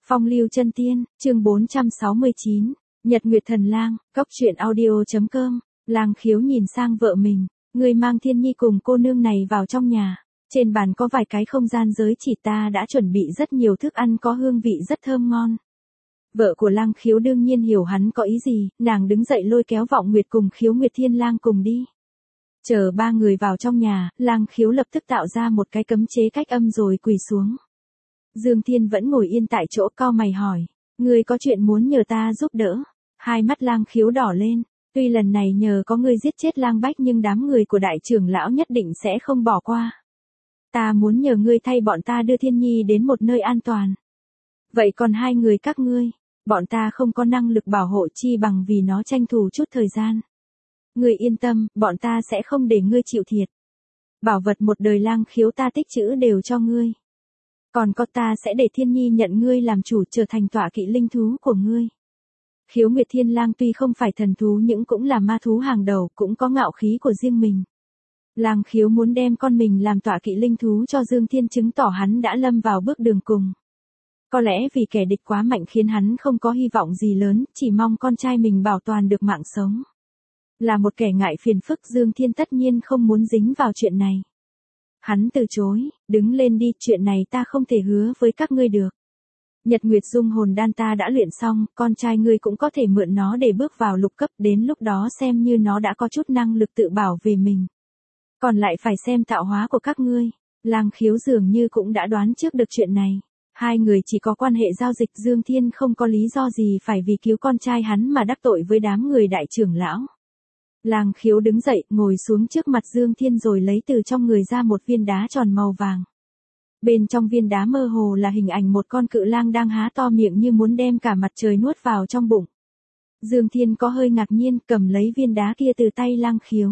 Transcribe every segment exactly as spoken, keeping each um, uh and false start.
Phong lưu chân tiên, chương bốn trăm sáu mươi chín, Nhật Nguyệt Thần Lang, cốc truyện audio chấm com. Lang Khiếu nhìn sang vợ mình, người mang Thiên Nhi cùng cô nương này vào trong nhà. Trên bàn có vài cái không gian giới chỉ, ta đã chuẩn bị rất nhiều thức ăn có hương vị rất thơm ngon. Vợ của Lang Khiếu đương nhiên hiểu hắn có ý gì, nàng đứng dậy lôi kéo Vọng Nguyệt cùng Khiếu Nguyệt Thiên Lang cùng đi. Chờ ba người vào trong nhà, Lang Khiếu lập tức tạo ra một cái cấm chế cách âm rồi quỳ xuống. Dương Thiên vẫn ngồi yên tại chỗ, cau mày hỏi, ngươi có chuyện muốn nhờ ta giúp đỡ? Hai mắt Lang Khiếu đỏ lên, tuy lần này nhờ có ngươi giết chết Lang Bách nhưng đám người của đại trưởng lão nhất định sẽ không bỏ qua. Ta muốn nhờ ngươi thay bọn ta đưa Thiên Nhi đến một nơi an toàn. Vậy còn hai người các ngươi, bọn ta không có năng lực bảo hộ, chi bằng vì nó tranh thủ chút thời gian. Ngươi yên tâm, bọn ta sẽ không để ngươi chịu thiệt. Bảo vật một đời Lang Khiếu ta tích trữ đều cho ngươi. Còn có, ta sẽ để Thiên Nhi nhận ngươi làm chủ, trở thành tọa kỵ linh thú của ngươi. Khiếu Nguyệt Thiên Lang tuy không phải thần thú nhưng cũng là ma thú hàng đầu, cũng có ngạo khí của riêng mình. Lang Khiếu muốn đem con mình làm tọa kỵ linh thú cho Dương Thiên, chứng tỏ hắn đã lâm vào bước đường cùng. Có lẽ vì kẻ địch quá mạnh khiến hắn không có hy vọng gì lớn, chỉ mong con trai mình bảo toàn được mạng sống. Là một kẻ ngại phiền phức, Dương Thiên tất nhiên không muốn dính vào chuyện này. Hắn từ chối, đứng lên đi, chuyện này ta không thể hứa với các ngươi được. Nhật Nguyệt Dung hồn đan ta đã luyện xong, con trai ngươi cũng có thể mượn nó để bước vào lục cấp, đến lúc đó xem như nó đã có chút năng lực tự bảo về mình. Còn lại phải xem tạo hóa của các ngươi. Lang Khiếu dường như cũng đã đoán trước được chuyện này. Hai người chỉ có quan hệ giao dịch, Dương Thiên không có lý do gì phải vì cứu con trai hắn mà đắc tội với đám người đại trưởng lão. Lang Khiếu đứng dậy, ngồi xuống trước mặt Dương Thiên rồi lấy từ trong người ra một viên đá tròn màu vàng. Bên trong viên đá mơ hồ là hình ảnh một con cự lang đang há to miệng như muốn đem cả mặt trời nuốt vào trong bụng. Dương Thiên có hơi ngạc nhiên, cầm lấy viên đá kia từ tay Lang Khiếu.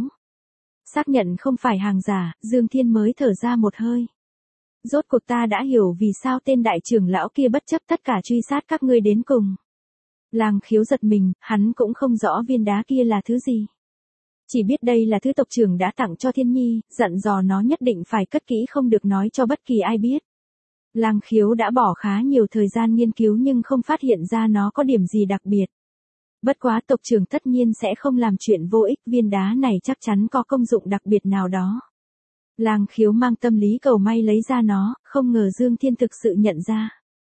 Xác nhận không phải hàng giả, Dương Thiên mới thở ra một hơi. Rốt cuộc ta đã hiểu vì sao tên đại trưởng lão kia bất chấp tất cả truy sát các ngươi đến cùng. Lang Khiếu giật mình, hắn cũng không rõ viên đá kia là thứ gì. Chỉ biết đây là thứ tộc trưởng đã tặng cho Thiên Nhi, dặn dò nó nhất định phải cất kỹ, không được nói cho bất kỳ ai biết. Lang Khiếu đã bỏ khá nhiều thời gian nghiên cứu nhưng không phát hiện ra nó có điểm gì đặc biệt. Bất quá tộc trưởng tất nhiên sẽ không làm chuyện vô ích, viên đá này chắc chắn có công dụng đặc biệt nào đó. Lang Khiếu mang tâm lý cầu may lấy ra nó, không ngờ Dương Thiên thực sự nhận ra.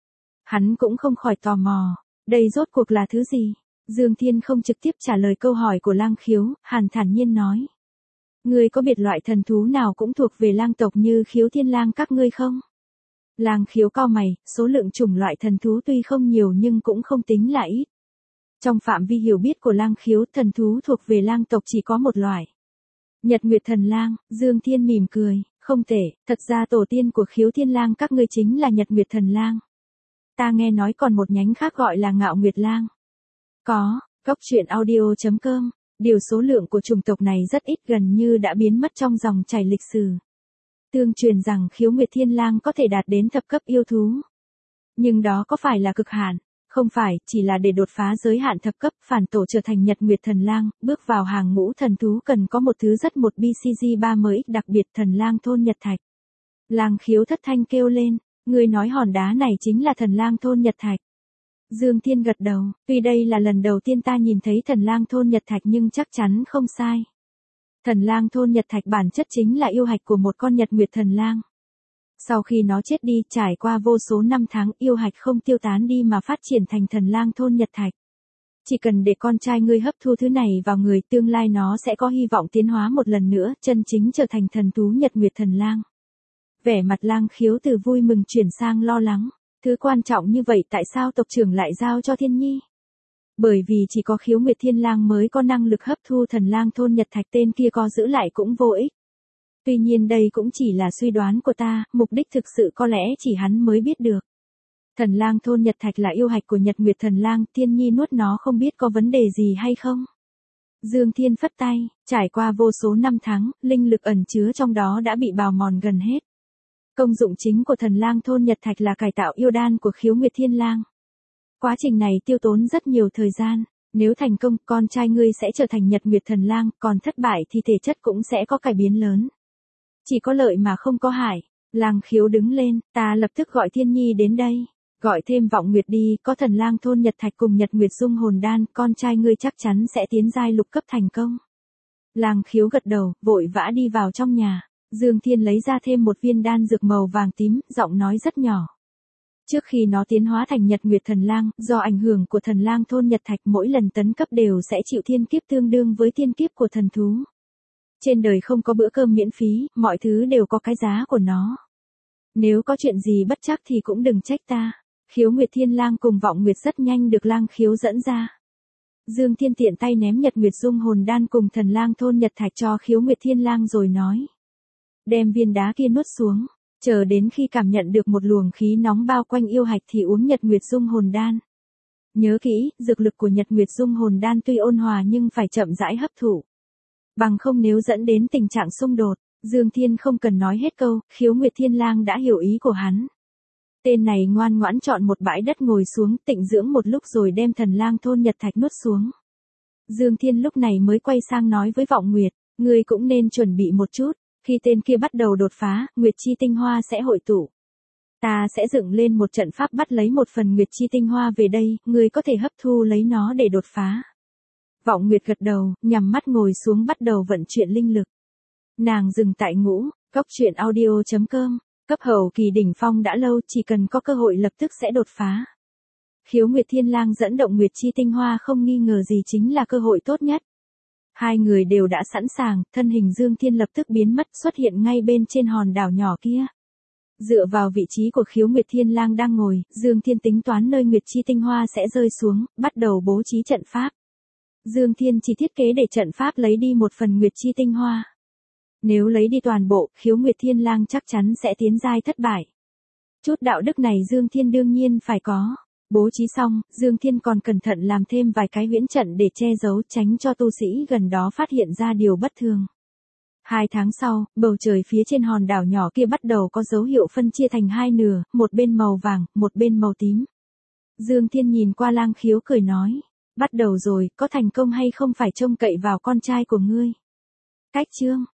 Hắn cũng không khỏi tò mò, đây rốt cuộc là thứ gì? Dương Thiên không trực tiếp trả lời câu hỏi của Lang Khiếu, hàn thản nhiên nói. Ngươi có biết loại thần thú nào cũng thuộc về lang tộc như Khiếu Thiên Lang các ngươi không? Lang Khiếu cau mày, số lượng chủng loại thần thú tuy không nhiều nhưng cũng không tính là ít. Trong phạm vi hiểu biết của Lang Khiếu, thần thú thuộc về lang tộc chỉ có một loại. Nhật Nguyệt Thần Lang. Dương Thiên mỉm cười, không tệ, thật ra tổ tiên của Khiếu Thiên Lang các ngươi chính là Nhật Nguyệt Thần Lang. Ta nghe nói còn một nhánh khác gọi là Ngạo Nguyệt Lang. Có, cốc truyện audio chấm com, điều số lượng của chủng tộc này rất ít, gần như đã biến mất trong dòng chảy lịch sử. Tương truyền rằng Khiếu Nguyệt Thiên Lang có thể đạt đến thập cấp yêu thú. Nhưng đó có phải là cực hạn? Không phải, chỉ là để đột phá giới hạn thập cấp, phản tổ trở thành Nhật Nguyệt Thần Lang, bước vào hàng ngũ thần thú cần có một thứ rất một B C G ba mới đặc biệt, Thần Lang Thôn Nhật Thạch. Lang Khiếu thất thanh kêu lên, ngươi nói hòn đá này chính là Thần Lang Thôn Nhật Thạch. Dương Thiên gật đầu, tuy đây là lần đầu tiên ta nhìn thấy Thần Lang Thôn Nhật Thạch nhưng chắc chắn không sai. Thần Lang Thôn Nhật Thạch bản chất chính là yêu hạch của một con Nhật Nguyệt Thần Lang. Sau khi nó chết đi, trải qua vô số năm tháng, yêu hạch không tiêu tán đi mà phát triển thành Thần Lang Thôn Nhật Thạch. Chỉ cần để con trai ngươi hấp thu thứ này vào người, tương lai nó sẽ có hy vọng tiến hóa một lần nữa, chân chính trở thành thần thú Nhật Nguyệt Thần Lang. Vẻ mặt Lang Khiếu từ vui mừng chuyển sang lo lắng. Thứ quan trọng như vậy tại sao tộc trưởng lại giao cho Thiên Nhi? Bởi vì chỉ có Khiếu Nguyệt Thiên Lang mới có năng lực hấp thu Thần Lang Thôn Nhật Thạch, tên kia có giữ lại cũng vô ích. Tuy nhiên đây cũng chỉ là suy đoán của ta, mục đích thực sự có lẽ chỉ hắn mới biết được. Thần Lang Thôn Nhật Thạch là yêu hạch của Nhật Nguyệt Thần Lang, Thiên Nhi nuốt nó không biết có vấn đề gì hay không? Dương Thiên phất tay, trải qua vô số năm tháng, linh lực ẩn chứa trong đó đã bị bào mòn gần hết. Công dụng chính của Thần Lang Thôn Nhật Thạch là cải tạo yêu đan của Khiếu Nguyệt Thiên Lang. Quá trình này tiêu tốn rất nhiều thời gian, nếu thành công, con trai ngươi sẽ trở thành Nhật Nguyệt Thần Lang, còn thất bại thì thể chất cũng sẽ có cải biến lớn. Chỉ có lợi mà không có hại. Lang Khiếu đứng lên, ta lập tức gọi Thiên Nhi đến đây. Gọi thêm Vọng Nguyệt đi, có Thần Lang thôn Nhật Thạch cùng Nhật Nguyệt dung hồn đan, con trai ngươi chắc chắn sẽ tiến giai lục cấp thành công. Lang Khiếu gật đầu, vội vã đi vào trong nhà. Dương Thiên lấy ra thêm một viên đan dược màu vàng tím, giọng nói rất nhỏ. Trước khi nó tiến hóa thành Nhật Nguyệt Thần Lang, do ảnh hưởng của Thần Lang thôn Nhật Thạch mỗi lần tấn cấp đều sẽ chịu thiên kiếp tương đương với thiên kiếp của thần thú. Trên đời không có bữa cơm miễn phí, mọi thứ đều có cái giá của nó. Nếu có chuyện gì bất trắc thì cũng đừng trách ta. Khiếu Nguyệt Thiên Lang cùng Vọng Nguyệt rất nhanh được Lang Khiếu dẫn ra. Dương Thiên tiện tay ném Nhật Nguyệt dung hồn đan cùng Thần Lang thôn Nhật Thạch cho Khiếu Nguyệt Thiên Lang rồi nói. Đem viên đá kia nuốt xuống, chờ đến khi cảm nhận được một luồng khí nóng bao quanh yêu hạch thì uống Nhật Nguyệt dung hồn đan. Nhớ kỹ, dược lực của Nhật Nguyệt dung hồn đan tuy ôn hòa nhưng phải chậm rãi hấp thụ. Bằng không nếu dẫn đến tình trạng xung đột, Dương Thiên không cần nói hết câu, Khiếu Nguyệt Thiên Lang đã hiểu ý của hắn. Tên này ngoan ngoãn chọn một bãi đất ngồi xuống tịnh dưỡng một lúc rồi đem Thần Lang thôn Nhật Thạch nuốt xuống. Dương Thiên lúc này mới quay sang nói với Vọng Nguyệt, ngươi cũng nên chuẩn bị một chút, khi tên kia bắt đầu đột phá, Nguyệt Chi tinh hoa sẽ hội tụ. Ta sẽ dựng lên một trận pháp bắt lấy một phần Nguyệt Chi tinh hoa về đây, ngươi có thể hấp thu lấy nó để đột phá. Vọng Nguyệt gật đầu, nhắm mắt ngồi xuống bắt đầu vận chuyển linh lực. Nàng dừng tại ngũ, cốc truyện audio chấm com. Cấp hậu kỳ đỉnh phong đã lâu, chỉ cần có cơ hội lập tức sẽ đột phá. Khiếu Nguyệt Thiên Lang dẫn động Nguyệt Chi tinh hoa không nghi ngờ gì chính là cơ hội tốt nhất. Hai người đều đã sẵn sàng, thân hình Dương Thiên lập tức biến mất xuất hiện ngay bên trên hòn đảo nhỏ kia. Dựa vào vị trí của Khiếu Nguyệt Thiên Lang đang ngồi, Dương Thiên tính toán nơi Nguyệt Chi tinh hoa sẽ rơi xuống, bắt đầu bố trí trận pháp. Dương Thiên chỉ thiết kế để trận pháp lấy đi một phần Nguyệt Chi tinh hoa. Nếu lấy đi toàn bộ, Khiếu Nguyệt Thiên Lang chắc chắn sẽ tiến giai thất bại. Chút đạo đức này Dương Thiên đương nhiên phải có. Bố trí xong, Dương Thiên còn cẩn thận làm thêm vài cái huyễn trận để che giấu tránh cho tu sĩ gần đó phát hiện ra điều bất thường. Hai tháng sau, bầu trời phía trên hòn đảo nhỏ kia bắt đầu có dấu hiệu phân chia thành hai nửa, một bên màu vàng, một bên màu tím. Dương Thiên nhìn qua Lang Khiếu cười nói, bắt đầu rồi, có thành công hay không phải trông cậy vào con trai của ngươi. Cách chương